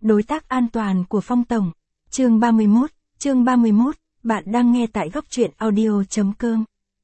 Đối tác an toàn của Phong Tổng. Chương 31, bạn đang nghe tại góc truyện audio.com.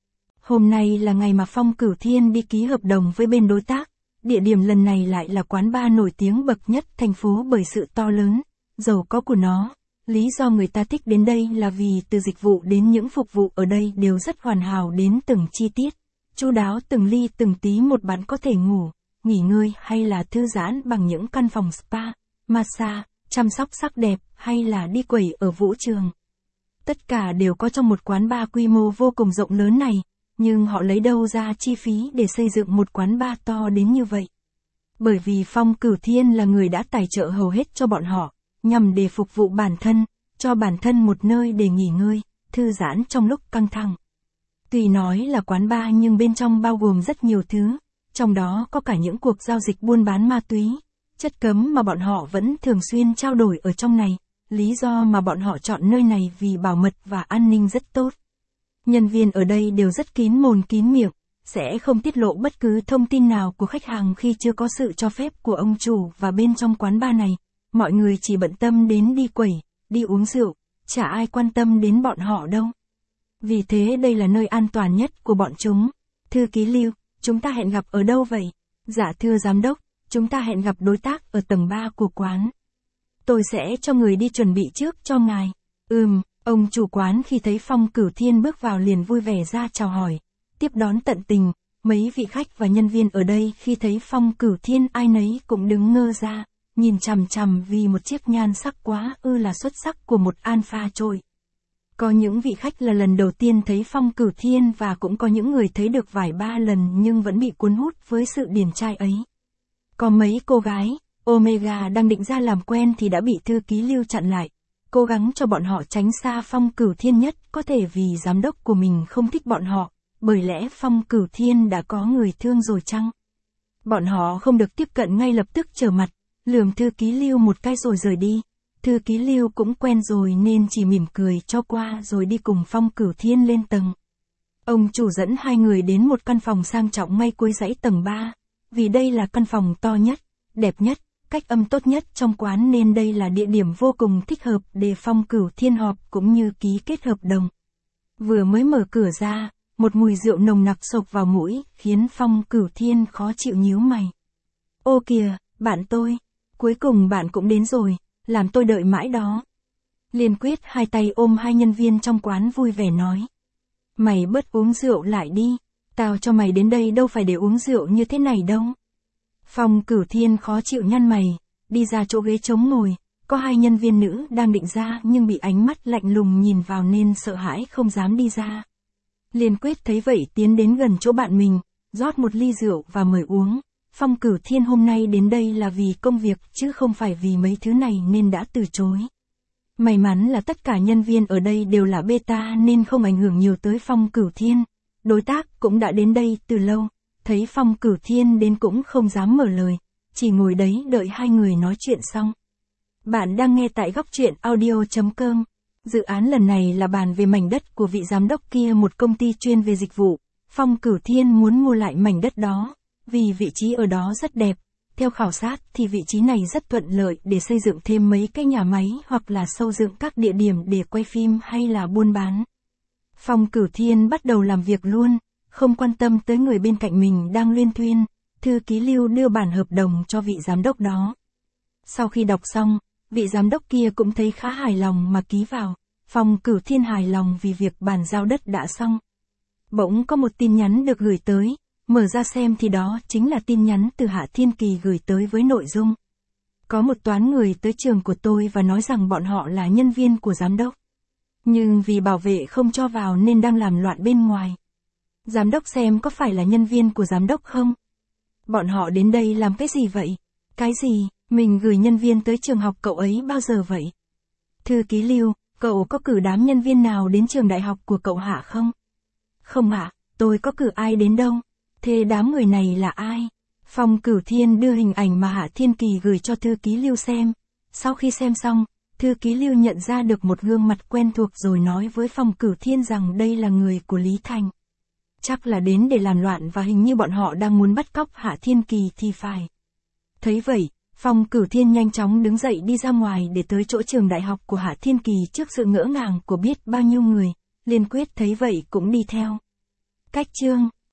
Hôm nay là ngày mà Phong Cửu Thiên đi ký hợp đồng với bên đối tác. Địa điểm lần này lại là quán bar nổi tiếng bậc nhất thành phố bởi sự to lớn, giàu có của nó. Lý do người ta thích đến đây là vì từ dịch vụ đến những phục vụ ở đây đều rất hoàn hảo đến từng chi tiết. Chu đáo từng ly từng tí một, bạn có thể ngủ, nghỉ ngơi hay là thư giãn bằng những căn phòng spa, massage, chăm sóc sắc đẹp hay là đi quẩy ở vũ trường. Tất cả đều có trong một quán bar quy mô vô cùng rộng lớn này, nhưng họ lấy đâu ra chi phí để xây dựng một quán bar to đến như vậy? Bởi vì Phong Cửu Thiên là người đã tài trợ hầu hết cho bọn họ, nhằm để phục vụ bản thân, cho bản thân một nơi để nghỉ ngơi, thư giãn trong lúc căng thẳng. Tuy nói là quán bar nhưng bên trong bao gồm rất nhiều thứ, trong đó có cả những cuộc giao dịch buôn bán ma túy, chất cấm mà bọn họ vẫn thường xuyên trao đổi ở trong này. Lý do mà bọn họ chọn nơi này vì bảo mật và an ninh rất tốt. Nhân viên ở đây đều rất kín mồm kín miệng, sẽ không tiết lộ bất cứ thông tin nào của khách hàng khi chưa có sự cho phép của ông chủ, và bên trong quán bar này, mọi người chỉ bận tâm đến đi quẩy, đi uống rượu, chả ai quan tâm đến bọn họ đâu. Vì thế đây là nơi an toàn nhất của bọn chúng. Thư ký Lưu, chúng ta hẹn gặp ở đâu vậy? Dạ thưa giám đốc, chúng ta hẹn gặp đối tác ở tầng 3 của quán. Tôi sẽ cho người đi chuẩn bị trước cho ngài. Ông chủ quán khi thấy Phong Cửu Thiên bước vào liền vui vẻ ra chào hỏi, tiếp đón tận tình. Mấy vị khách và nhân viên ở đây khi thấy Phong Cửu Thiên ai nấy cũng đứng ngơ ra, nhìn chằm chằm vì một chiếc nhan sắc quá là xuất sắc của một alpha trội. Có những vị khách là lần đầu tiên thấy Phong Cửu Thiên và cũng có những người thấy được vài ba lần nhưng vẫn bị cuốn hút với sự điển trai ấy. Có mấy cô gái Omega đang định ra làm quen thì đã bị thư ký Lưu chặn lại, cố gắng cho bọn họ tránh xa Phong Cửu Thiên nhất có thể vì giám đốc của mình không thích bọn họ, bởi lẽ Phong Cửu Thiên đã có người thương rồi chăng? Bọn họ không được tiếp cận ngay lập tức trở mặt, lườm thư ký Lưu một cái rồi rời đi. Thư ký Lưu cũng quen rồi nên chỉ mỉm cười cho qua rồi đi cùng Phong Cửu Thiên lên tầng. Ông chủ dẫn hai người đến một căn phòng sang trọng ngay cuối dãy tầng 3, vì đây là căn phòng to nhất, đẹp nhất, cách âm tốt nhất trong quán nên đây là địa điểm vô cùng thích hợp để Phong Cửu Thiên họp cũng như ký kết hợp đồng. Vừa mới mở cửa ra, một mùi rượu nồng nặc xộc vào mũi, khiến Phong Cửu Thiên khó chịu nhíu mày. Ô kìa, bạn tôi, cuối cùng bạn cũng đến rồi, làm tôi đợi mãi đó. Liên Quyết hai tay ôm hai nhân viên trong quán vui vẻ nói. Mày bớt uống rượu lại đi, tao cho mày đến đây đâu phải để uống rượu như thế này đâu. Phong Cửu Thiên khó chịu nhăn mày, đi ra chỗ ghế trống ngồi, có hai nhân viên nữ đang định ra nhưng bị ánh mắt lạnh lùng nhìn vào nên sợ hãi không dám đi ra. Liên Quyết thấy vậy tiến đến gần chỗ bạn mình, rót một ly rượu và mời uống. Phong Cửu Thiên hôm nay đến đây là vì công việc chứ không phải vì mấy thứ này nên đã từ chối. May mắn là tất cả nhân viên ở đây đều là beta nên không ảnh hưởng nhiều tới Phong Cửu Thiên. Đối tác cũng đã đến đây từ lâu, thấy Phong Cửu Thiên đến cũng không dám mở lời, chỉ ngồi đấy đợi hai người nói chuyện xong. Bạn đang nghe tại góc truyện audio.com. Dự án lần này là bàn về mảnh đất của vị giám đốc kia, một công ty chuyên về dịch vụ. Phong Cửu Thiên muốn mua lại mảnh đất đó, vì vị trí ở đó rất đẹp. Theo khảo sát thì vị trí này rất thuận lợi để xây dựng thêm mấy cái nhà máy hoặc là xây dựng các địa điểm để quay phim hay là buôn bán. Phong Cửu Thiên bắt đầu làm việc luôn, không quan tâm tới người bên cạnh mình đang luyên thuyên. Thư ký Lưu đưa bản hợp đồng cho vị giám đốc đó. Sau khi đọc xong, vị giám đốc kia cũng thấy khá hài lòng mà ký vào. Phong Cửu Thiên hài lòng vì việc bàn giao đất đã xong. Bỗng có một tin nhắn được gửi tới, mở ra xem thì đó chính là tin nhắn từ Hạ Thiên Kỳ gửi tới với nội dung. Có một toán người tới trường của tôi và nói rằng bọn họ là nhân viên của giám đốc. Nhưng vì bảo vệ không cho vào nên đang làm loạn bên ngoài. Giám đốc xem có phải là nhân viên của giám đốc không? Bọn họ đến đây làm cái gì vậy? Cái gì? Mình gửi nhân viên tới trường học cậu ấy bao giờ vậy? Thư ký Lưu, cậu có cử đám nhân viên nào đến trường đại học của cậu Hạ không? Không ạ, tôi có cử ai đến đâu. Thế đám người này là ai? Phong Cửu Thiên đưa hình ảnh mà Hạ Thiên Kỳ gửi cho thư ký Lưu xem. Sau khi xem xong, thư ký Lưu nhận ra được một gương mặt quen thuộc rồi nói với Phong Cửu Thiên rằng đây là người của Lý Thành. Chắc là đến để làm loạn và hình như bọn họ đang muốn bắt cóc Hạ Thiên Kỳ thì phải. Thấy vậy, Phong Cửu Thiên nhanh chóng đứng dậy đi ra ngoài để tới chỗ trường đại học của Hạ Thiên Kỳ trước sự ngỡ ngàng của biết bao nhiêu người, Liên Quyết thấy vậy cũng đi theo. Cách chương